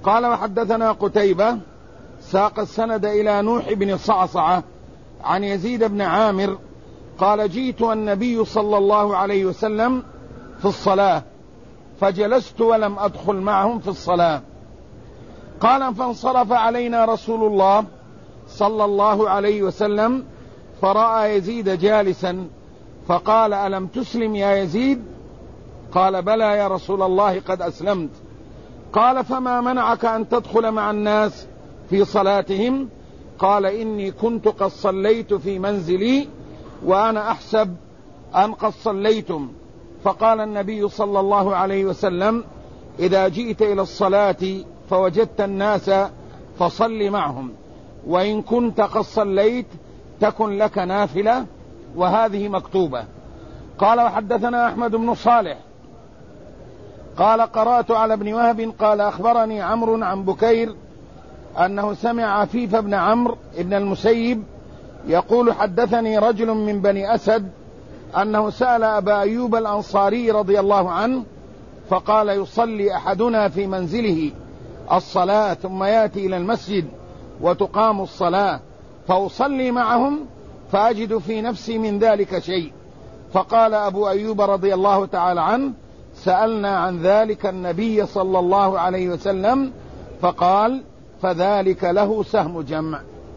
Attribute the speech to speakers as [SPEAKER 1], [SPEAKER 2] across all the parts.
[SPEAKER 1] قال وحدثنا قتيبة ساق السند إلى نوح بن صعصعة عن يزيد بن عامر قال جئت النبي صلى الله عليه وسلم في الصلاة فجلست ولم أدخل معهم في الصلاة. قال فانصرف علينا رسول الله صلى الله عليه وسلم فرأى يزيد جالسا فقال ألم تسلم يا يزيد؟ قال بلى يا رسول الله قد أسلمت. قال فما منعك أن تدخل مع الناس في صلاتهم؟ قال إني كنت قد صليت في منزلي وأنا أحسب أن قد صليتم. فقال النبي صلى الله عليه وسلم إذا جئت إلى الصلاة فوجدت الناس فصل معهم، وإن كنت قد صليت تكن لك نافلة، وهذه مكتوبة. قال وحدثنا أحمد بن صالح قال قرأت على ابن وهب قال أخبرني عمرو عن بكير أنه سمع عفيف بن عمرو بن المسيب يقول حدثني رجل من بني أسد أنه سأل أبا أيوب الأنصاري رضي الله عنه فقال يصلي أحدنا في منزله الصلاة ثم يأتي إلى المسجد وتقام الصلاة فأصلي معهم فأجد في نفسي من ذلك شيء. فقال أبو أيوب رضي الله تعالى عنه سألنا عن ذلك النبي صلى الله عليه وسلم فقال فذلك له سهم جمع.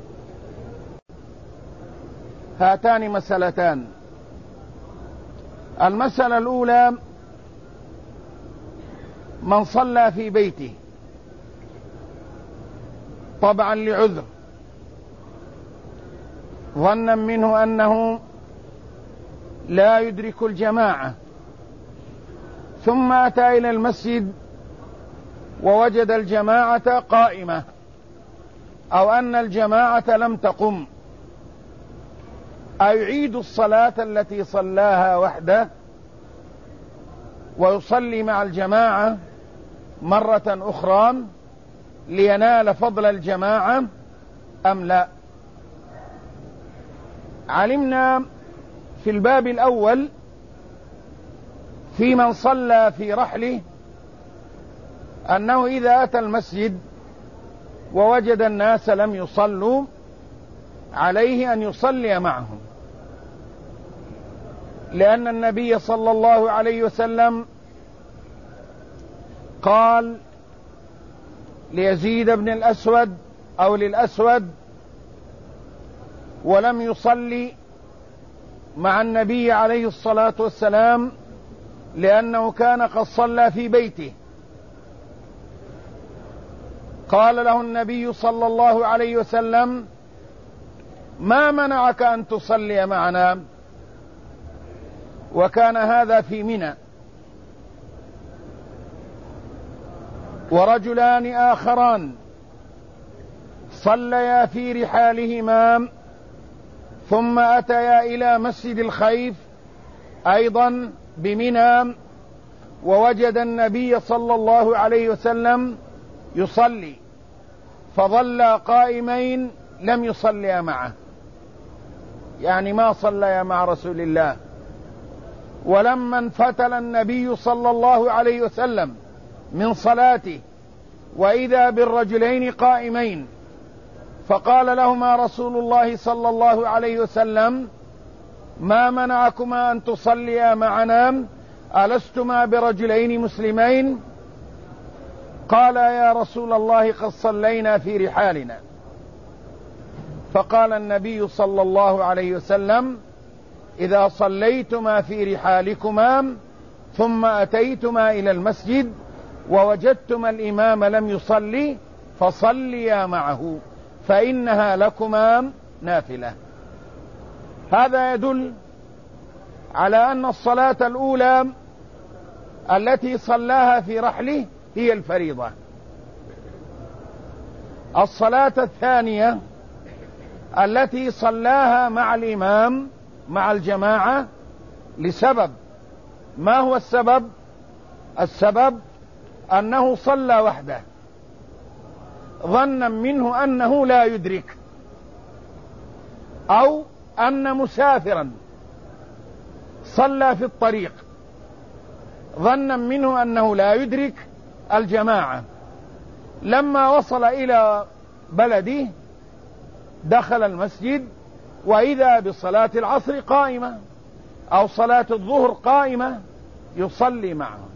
[SPEAKER 1] هاتان مسألتان. المسألة الأولى من صلى في بيته طبعا لعذر ظنا منه أنه لا يدرك الجماعة ثم أتى إلى المسجد ووجد الجماعة قائمة أو أن الجماعة لم تقم، أيعيد الصلاة التي صلاها وحده ويصلي مع الجماعة مرة أخرى لينال فضل الجماعة أم لا؟ علمنا في الباب الأول في من صلى في رحله أنه إذا أتى المسجد ووجد الناس لم يصلوا عليه أن يصلي معهم، لأن النبي صلى الله عليه وسلم قال ليزيد بن الأسود أو للأسود ولم يصلي مع النبي عليه الصلاة والسلام لأنه كان قد صلى في بيته. قال له النبي صلى الله عليه وسلم ما منعك أن تصلي معنا؟ وكان هذا في منى. ورجلان آخران صليا في رحالهما ثم أتيا إلى مسجد الخيف أيضا بمنى ووجد النبي صلى الله عليه وسلم يصلي فظلا قائمين لم يصليا معه، يعني ما صليا مع رسول الله. ولما انفتل النبي صلى الله عليه وسلم من صلاته وإذا بالرجلين قائمين فقال لهما رسول الله صلى الله عليه وسلم ما منعكما أن تصليا معنا؟ ألستما برجلين مسلمين؟ قال يا رسول الله قد صلينا في رحالنا. فقال النبي صلى الله عليه وسلم إذا صليتما في رحالكما ثم أتيتما إلى المسجد ووجدتما الإمام لم يصلي فصليا معه فإنها لكما نافلة. هذا يدل على أن الصلاة الأولى التي صلاها في رحله هي الفريضة. الصلاة الثانية التي صلاها مع الإمام مع الجماعة لسبب. ما هو السبب؟ السبب أنه صلى وحده ظنا منه أنه لا يدرك، أو أن مسافرا صلى في الطريق ظنا منه أنه لا يدرك الجماعة لما وصل إلى بلده دخل المسجد وإذا بصلاة العصر قائمة أو صلاة الظهر قائمة يصلي معهم.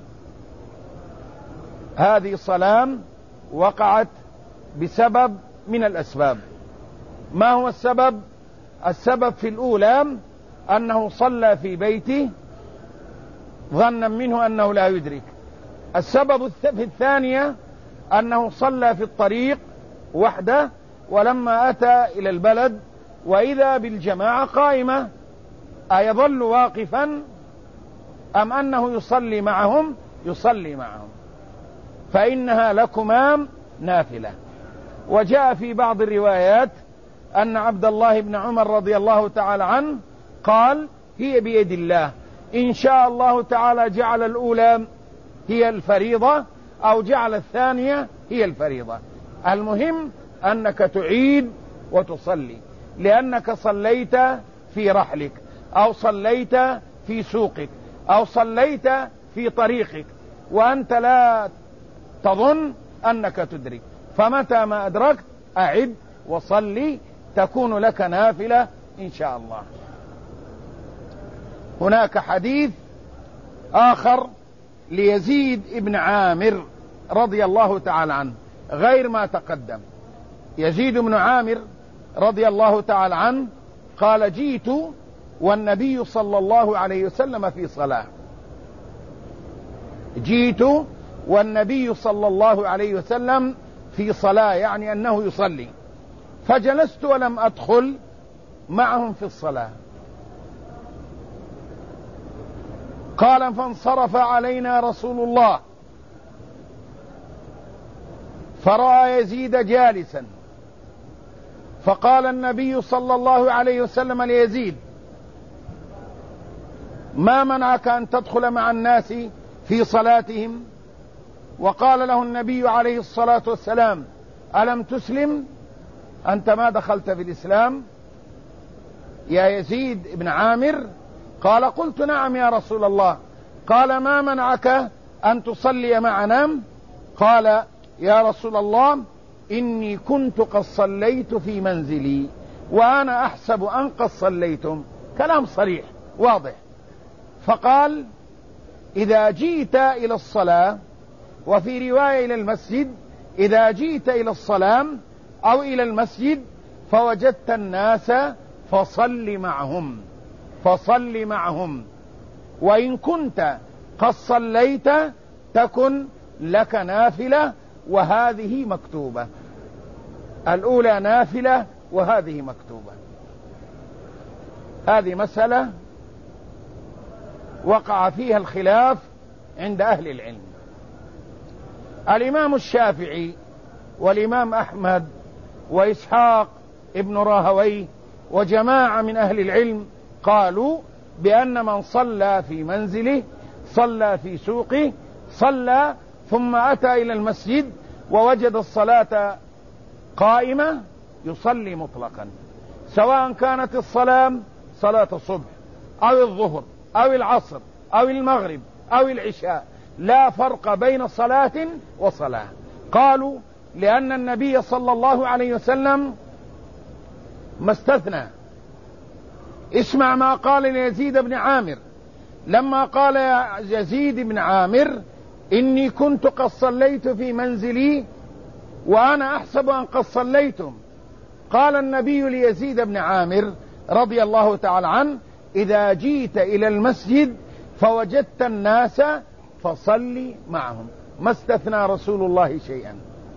[SPEAKER 1] هذه صلاة وقعت بسبب من الأسباب. ما هو السبب؟ السبب في الأولى أنه صلى في بيته ظنا منه أنه لا يدرك. السبب في الثانية أنه صلى في الطريق وحده، ولما أتى إلى البلد وإذا بالجماعة قائمة أيظل واقفا أم أنه يصلي معهم؟ يصلي معهم، فإنها لكما نافلة. وجاء في بعض الروايات أن عبد الله بن عمر رضي الله تعالى عنه قال: هي بيد الله، إن شاء الله تعالى جعل الأولى هي الفريضة أو جعل الثانية هي الفريضة، المهم أنك تعيد وتصلي، لأنك صليت في رحلك أو صليت في سوقك أو صليت في طريقك وأنت لا تظن أنك تدرك، فمتى ما أدركت أعد وصلي تكون لك نافلة إن شاء الله. هناك حديث آخر ليزيد بن عامر رضي الله تعالى عنه غير ما تقدم. يزيد بن عامر رضي الله تعالى عنه قال: جئت والنبي صلى الله عليه وسلم في صلاة. جئت والنبي صلى الله عليه وسلم في صلاة، يعني أنه يصلي، فجلست ولم أدخل معهم في الصلاة. قال: فانصرف علينا رسول الله فرأى يزيد جالسا، فقال النبي صلى الله عليه وسلم ليزيد: ما منعك أن تدخل مع الناس في صلاتهم؟ وقال له النبي عليه الصلاة والسلام: ألم تسلم؟ أنت ما دخلت في الإسلام يا يزيد بن عامر؟ قال: قلت نعم يا رسول الله. قال: ما منعك أن تصلي معنا؟ قال: يا رسول الله إني كنت قد صليت في منزلي وأنا أحسب أن قد صليتم. كلام صريح واضح. فقال: إذا جئت إلى الصلاة، وفي رواية إلى المسجد: إذا جئت إلى الصلاة أو إلى المسجد فوجدت الناس فصل معهم، فصل معهم، وإن كنت قد صليت تكن لك نافلة، وهذه مكتوبة. الأولى نافلة وهذه مكتوبة. هذه مسألة وقع فيها الخلاف عند أهل العلم. الإمام الشافعي والإمام أحمد وإسحاق ابن راهويه وجماعة من أهل العلم قالوا بأن من صلى في منزله، صلى في سوقه، صلى ثم أتى إلى المسجد ووجد الصلاة قائمة يصلي مطلقا، سواء كانت الصلاة صلاة الصبح أو الظهر أو العصر أو المغرب أو العشاء، لا فرق بين صلاة وصلاة. قالوا لأن النبي صلى الله عليه وسلم ما استثنى. اسمع ما قال ليزيد بن عامر لما قال يزيد بن عامر: إني كنت قد صليت في منزلي وأنا أحسب أن قد صليتم. قال النبي ليزيد بن عامر رضي الله تعالى عنه: إذا جئت إلى المسجد فوجدت الناس فصل معهم. ما استثنى رسول الله شيئا.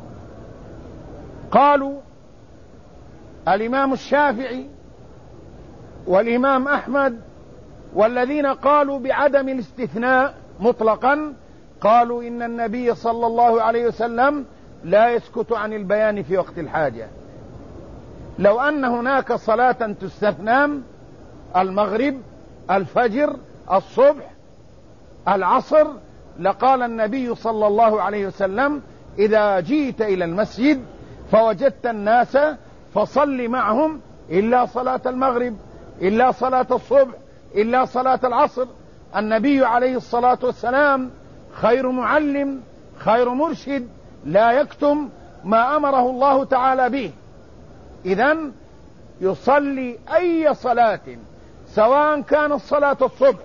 [SPEAKER 1] قالوا الإمام الشافعي والإمام أحمد والذين قالوا بعدم الاستثناء مطلقا قالوا إن النبي صلى الله عليه وسلم لا يسكت عن البيان في وقت الحاجة. لو أن هناك صلاة تستثنى، المغرب، الفجر، الصبح، العصر، لقال النبي صلى الله عليه وسلم: إذا جئت إلى المسجد فوجدت الناس فصل معهم، إلا صلاة المغرب، إلا صلاة الصبح، إلا صلاة العصر. النبي عليه الصلاة والسلام خير معلم، خير مرشد، لا يكتم ما أمره الله تعالى به. إذن يصلي أي صلاة، سواء كانت صلاة الصبح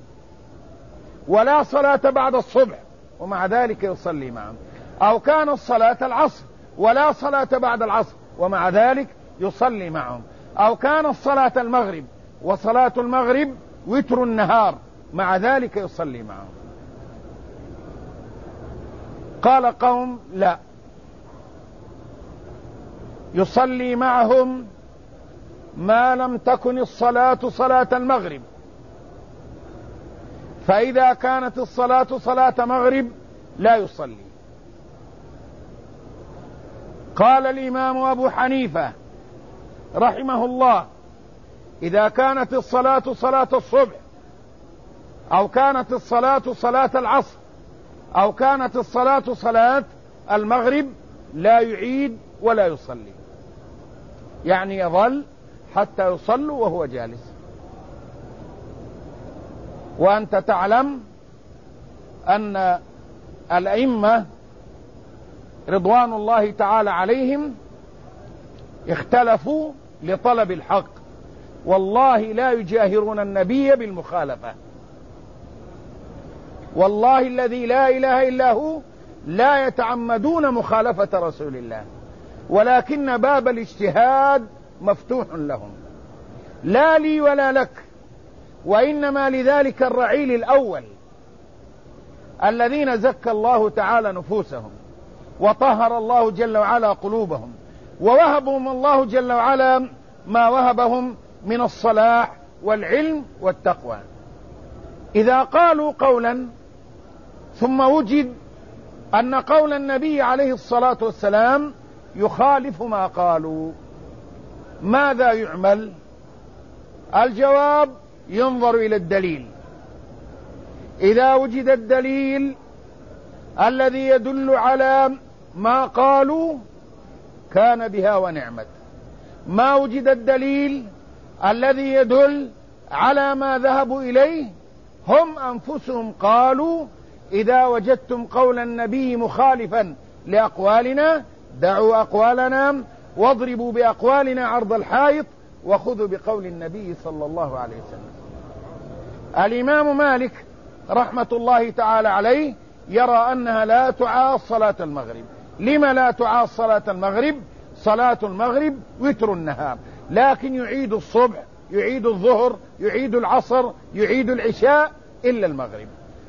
[SPEAKER 1] ولا صلاة بعد الصبح ومع ذلك يصلي معهم، أو كانت صلاة العصر ولا صلاة بعد العصر ومع ذلك يصلي معهم، أو كانت صلاة المغرب وصلاة المغرب وتر النهار مع ذلك يصلي معهم. قال قوم لا، يصلي معهم ما لم تكن الصلاة صلاة المغرب، فإذا كانت الصلاة صلاة مغرب لا يصلي. قال الإمام أبو حنيفة رحمه الله: إذا كانت الصلاة صلاة الصبح، أو كانت الصلاة صلاة العصر، أو كانت الصلاة صلاة المغرب لا يعيد ولا يصلي، يعني يظل حتى يصلوا وهو جالس. وأنت تعلم أن الأئمة رضوان الله تعالى عليهم اختلفوا لطلب الحق، والله لا يجاهرون النبي بالمخالفة، والله الذي لا إله إلا هو لا يتعمدون مخالفة رسول الله، ولكن باب الاجتهاد مفتوح لهم، لا لي ولا لك، وإنما لذلك الرعيل الأول الذين زكى الله تعالى نفوسهم وطهر الله جل وعلا قلوبهم، ووهبهم الله جل وعلا ما وهبهم من الصلاح والعلم والتقوى. إذا قالوا قولا ثم وجد أن قول النبي عليه الصلاة والسلام يخالف ما قالوا، ماذا يعمل؟ الجواب: ينظر إلى الدليل. إذا وجد الدليل الذي يدل على ما قالوا كان بها ونعمت، ما وجد الدليل الذي يدل على ما ذهبوا إليه هم أنفسهم قالوا: إذا وجدتم قول النبي مخالفا لأقوالنا دعوا أقوالنا واضربوا بأقوالنا عرض الحائط وخذوا بقول النبي صلى الله عليه وسلم. الإمام مالك رحمة الله تعالى عليه يرى أنها لا تعاص صلاة المغرب. لما لا تعاص صلاة المغرب؟ صلاة المغرب وتر النهار، لكن يعيد الصبح، يعيد الظهر، يعيد العصر، يعيد العشاء إلا المغرب.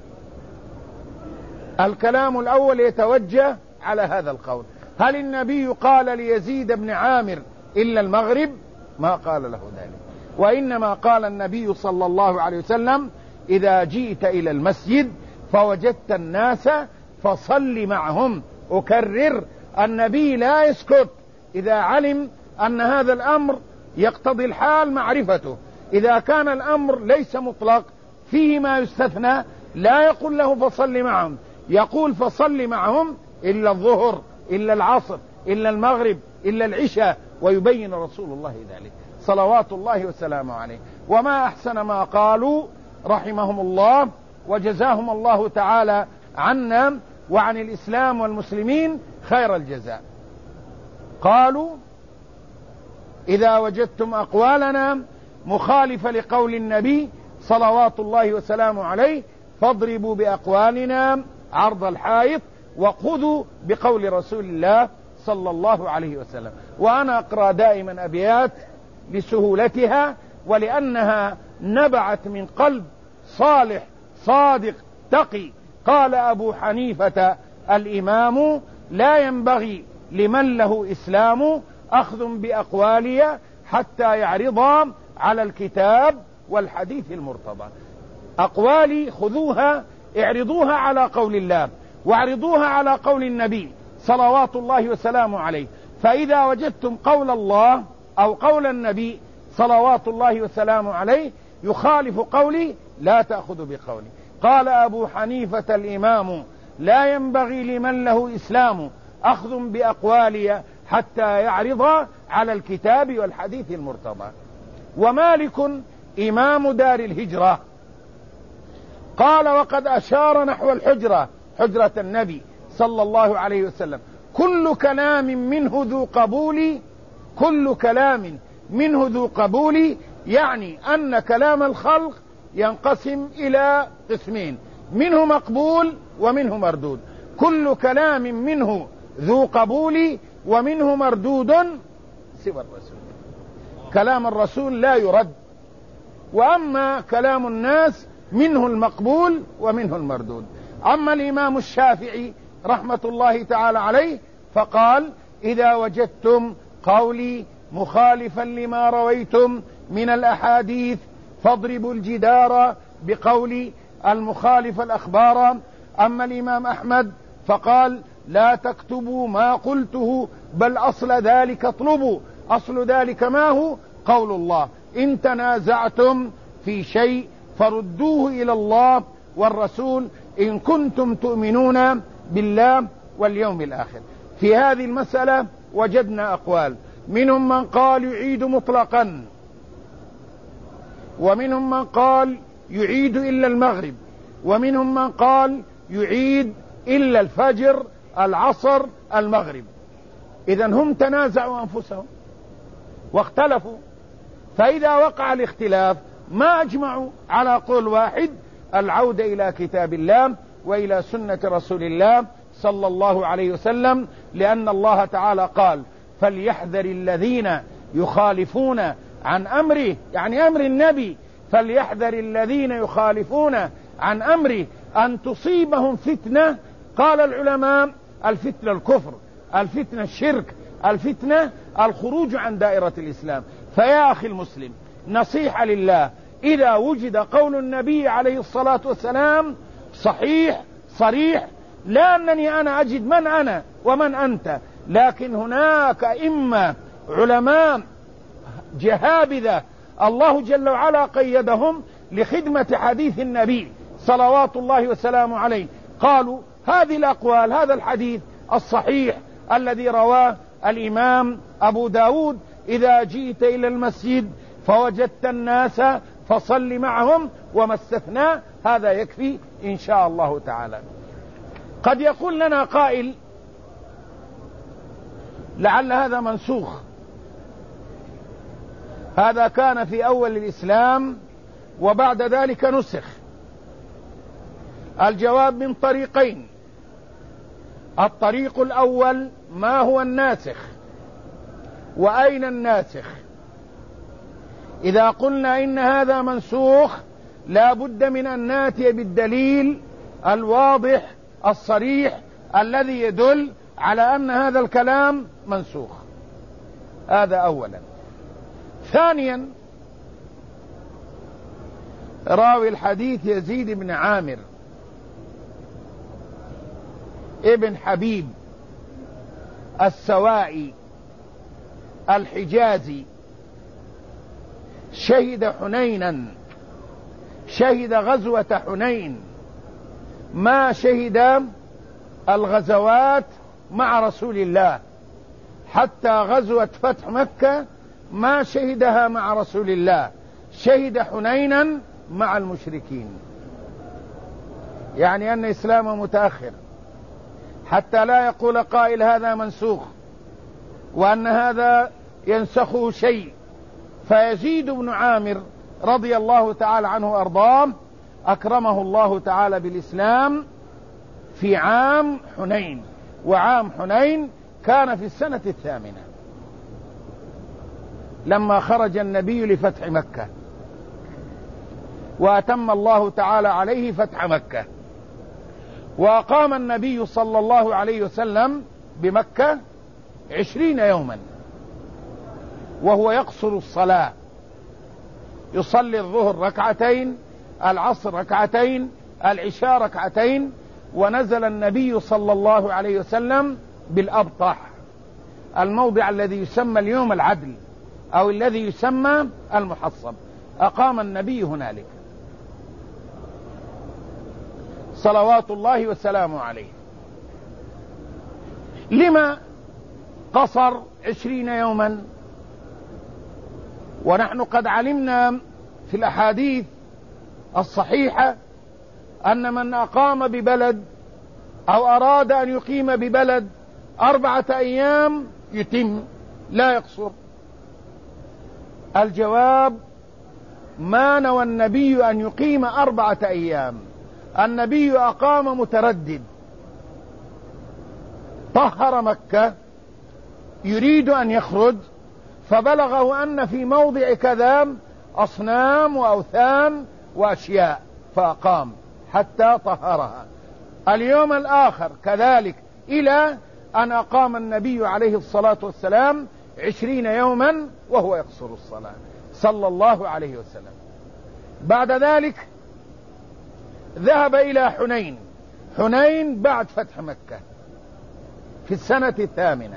[SPEAKER 1] الكلام الأول يتوجه على هذا القول. هل النبي قال ليزيد بن عامر إلا المغرب؟ ما قال له ذلك، وإنما قال النبي صلى الله عليه وسلم: إذا جئت إلى المسجد فوجدت الناس فصل معهم. أكرر: النبي لا يسكت إذا علم أن هذا الأمر يقتضي الحال معرفته. إذا كان الأمر ليس مطلق فيه ما يستثنى لا يقول له فصل معهم، يقول فصل معهم إلا الظهر، إلا العصر، إلا المغرب، إلا العشاء، ويبين رسول الله ذلك صلوات الله وسلامه عليه. وما أحسن ما قالوا رحمهم الله وجزاهم الله تعالى عنا وعن الإسلام والمسلمين خير الجزاء. قالوا: إذا وجدتم أقوالنا مخالفة لقول النبي صلوات الله وسلامه عليه فاضربوا بأقوالنا عرض الحائط وخذوا بقول رسول الله صلى الله عليه وسلم. وأنا أقرأ دائما أبيات لسهولتها ولأنها نبعت من قلب صالح صادق تقي. قال أبو حنيفة الإمام: لا ينبغي لمن له إسلام أخذ بأقوالي حتى يعرضا على الكتاب والحديث المرتضى. أقوالي خذوها اعرضوها على قول الله واعرضوها على قول النبي صلوات الله وسلامه عليه، فإذا وجدتم قول الله أو قول النبي صلوات الله وسلامه عليه يخالف قولي لا تأخذوا بقولي. قال أبو حنيفة الإمام: لا ينبغي لمن له إسلام أخذ بأقوالي حتى يعرض على الكتاب والحديث المرتضى. ومالك إمام دار الهجرة قال: وقد أشار نحو الحجرة، حجرة النبي صلى الله عليه وسلم. كل كلام منه ذو قبول، يعني أن كلام الخلق ينقسم إلى قسمين، منه مقبول ومنه مردود. كل كلام منه ذو قبول ومنه مردود سوى الرسول. كلام الرسول لا يرد، وأما كلام الناس منه المقبول ومنه المردود. أما الإمام الشافعي رحمة الله تعالى عليه فقال: إذا وجدتم قولي مخالفا لما رويتم من الأحاديث فاضربوا الجدار بقول المخالف الأخبار. أما الإمام أحمد فقال: لا تكتبوا ما قلته بل أصل ذلك اطلبوا. أصل ذلك ما هو؟ قول الله: إن تنازعتم في شيء فردوه إلى الله والرسول إن كنتم تؤمنون بالله واليوم الآخر. في هذه المسألة وجدنا أقوال، منهم من قال يعيد مطلقا، ومنهم من قال يعيد إلا المغرب، ومنهم من قال يعيد إلا الفجر العصر المغرب. إذن هم تنازعوا أنفسهم واختلفوا، فإذا وقع الاختلاف ما أجمعوا على قول واحد: العودة إلى كتاب الله وإلى سنة رسول الله صلى الله عليه وسلم، لأن الله تعالى قال: فليحذر الذين يخالفون عن أمره، يعني أمر النبي، فليحذر الذين يخالفون عن أمره أن تصيبهم فتنة. قال العلماء: الفتنة الكفر، الفتنة الشرك، الفتنة الخروج عن دائرة الإسلام. فيا أخي المسلم، نصيحة لله: إذا وجد قول النبي عليه الصلاة والسلام صحيح صريح، لا أنني أنا أجد من أنا ومن أنت، لكن هناك إما علماء جهابذة الله جل وعلا قيدهم لخدمة حديث النبي صلوات الله وسلامه عليه، قالوا هذه الأقوال، هذا الحديث الصحيح الذي رواه الإمام أبو داود: إذا جئت إلى المسجد فوجدت الناس فصل معهم، وما استثنى، هذا يكفي إن شاء الله تعالى. قد يقول لنا قائل: لعل هذا منسوخ، هذا كان في أول الإسلام وبعد ذلك نسخ. الجواب من طريقين: الطريق الأول: ما هو الناسخ وأين الناسخ؟ إذا قلنا إن هذا منسوخ لا بد من أن ناتي بالدليل الواضح الصريح الذي يدل على أن هذا الكلام منسوخ. هذا أولا. ثانيا، راوي الحديث يزيد بن عامر ابن حبيب السوائي الحجازي، شهد حنينا، شهد غزوة حنين، ما شهد الغزوات مع رسول الله، حتى غزوة فتح مكة ما شهدها مع رسول الله، شهد حنينا مع المشركين. يعني أن إسلامه متأخر، حتى لا يقول قائل هذا منسوخ وأن هذا ينسخه شيء. فيزيد بن عامر رضي الله تعالى عنه وأرضاه أكرمه الله تعالى بالإسلام في عام حنين، وعام حنين كان في السنة 8 لما خرج النبي لفتح مكة، وأتم الله تعالى عليه فتح مكة، وأقام النبي صلى الله عليه وسلم بمكة 20 يوما وهو يقصر الصلاة، يصلي الظهر ركعتين، العصر ركعتين، العشاء ركعتين. ونزل النبي صلى الله عليه وسلم بالأبطح، الموضع الذي يسمى اليوم العدل أو الذي يسمى المحصب، أقام النبي هنالك صلوات الله وسلامه عليه. لما قصر 20 يوما؟ ونحن قد علمنا في الأحاديث الصحيحة أن من أقام ببلد أو أراد أن يقيم ببلد 4 أيام يتم لا يقصر. الجواب: ما نوى النبي أن يقيم 4 أيام، النبي أقام متردد، طهر مكة، يريد أن يخرج، فبلغه أن في موضع كذا أصنام وأوثان وأشياء، فأقام حتى طهرها. اليوم الآخر كذلك، إلى أن أقام النبي عليه الصلاة والسلام 20 يوما وهو يقصر الصلاة صلى الله عليه وسلم. بعد ذلك ذهب إلى حنين بعد فتح مكة في السنة 8.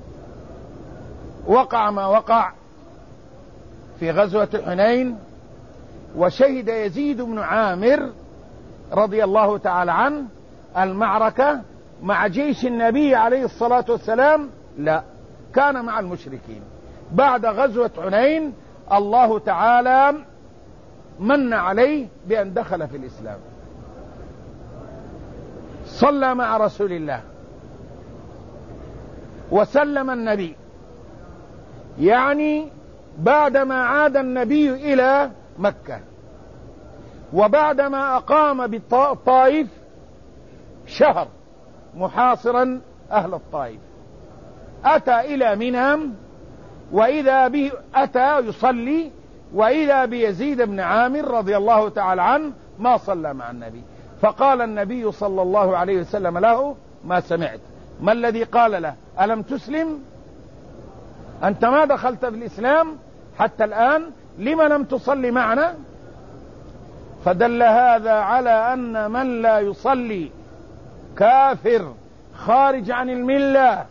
[SPEAKER 1] وقع ما وقع في غزوة حنين، وشهد يزيد بن عامر رضي الله تعالى عنه المعركة مع جيش النبي عليه الصلاة والسلام، لا، كان مع المشركين. بعد غزوة حنين الله تعالى من عليه بأن دخل في الإسلام، صلى مع رسول الله وسلم النبي، يعني بعدما عاد النبي إلى مكة وبعدما أقام بالطائف شهر محاصرا أهل الطائف، أتى إلى منى وإذا به أتى يصلي، وإذا بيزيد بن عامر رضي الله تعالى عنه ما صلى مع النبي، فقال النبي صلى الله عليه وسلم له: ما سمعت؟ ما الذي قال له؟ ألم تسلم؟ أنت ما دخلت في الإسلام حتى الآن، لم لم تصلي معنا؟ فدل هذا على أن من لا يصلي كافر خارج عن الملة،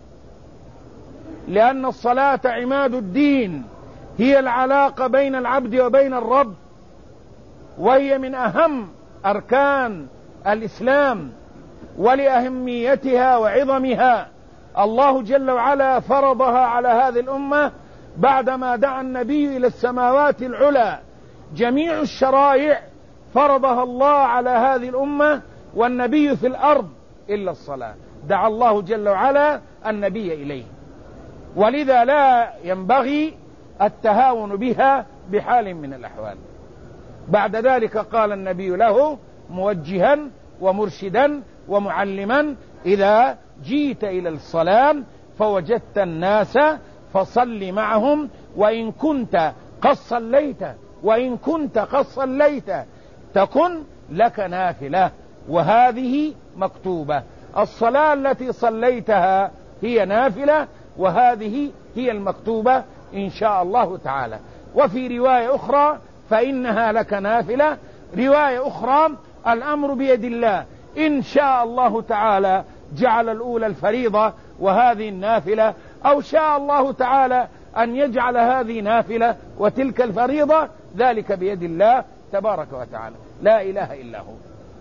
[SPEAKER 1] لأن الصلاة عماد الدين، هي العلاقة بين العبد وبين الرب، وهي من أهم أركان الإسلام، ولأهميتها وعظمها الله جل وعلا فرضها على هذه الأمة بعدما دعا النبي إلى السماوات العلى. جميع الشرائع فرضها الله على هذه الأمة والنبي في الأرض إلا الصلاة، دعا الله جل وعلا النبي إليه، ولذا لا ينبغي التهاون بها بحال من الأحوال. بعد ذلك قال النبي له موجها ومرشدا ومعلما: إذا جيت إلى الصلاة فوجدت الناس فصل معهم، وإن كنت قد صليت تكن لك نافلة، وهذه مكتوبة. الصلاة التي صليتها هي نافلة، وهذه هي المكتوبة إن شاء الله تعالى. وفي رواية أخرى: فإنها لك نافلة. رواية أخرى: الأمر بيد الله، إن شاء الله تعالى جعل الأولى الفريضة وهذه النافلة، أو شاء الله تعالى أن يجعل هذه نافلة وتلك الفريضة، ذلك بيد الله تبارك وتعالى، لا إله إلا هو.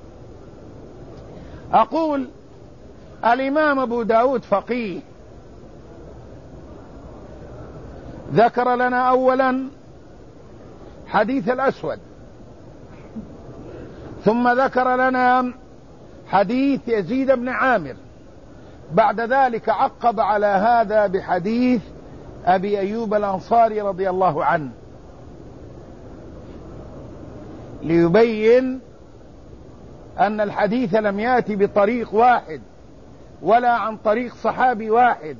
[SPEAKER 1] أقول: الإمام أبو داود فقيه، ذكر لنا أولا حديث الأسود، ثم ذكر لنا حديث يزيد بن عامر، بعد ذلك عقب على هذا بحديث أبي أيوب الأنصاري رضي الله عنه، ليبين أن الحديث لم يأتي بطريق واحد ولا عن طريق صحابي واحد،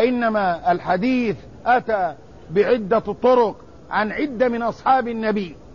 [SPEAKER 1] وإنما الحديث أتى بعدة طرق عن عدة من أصحاب النبي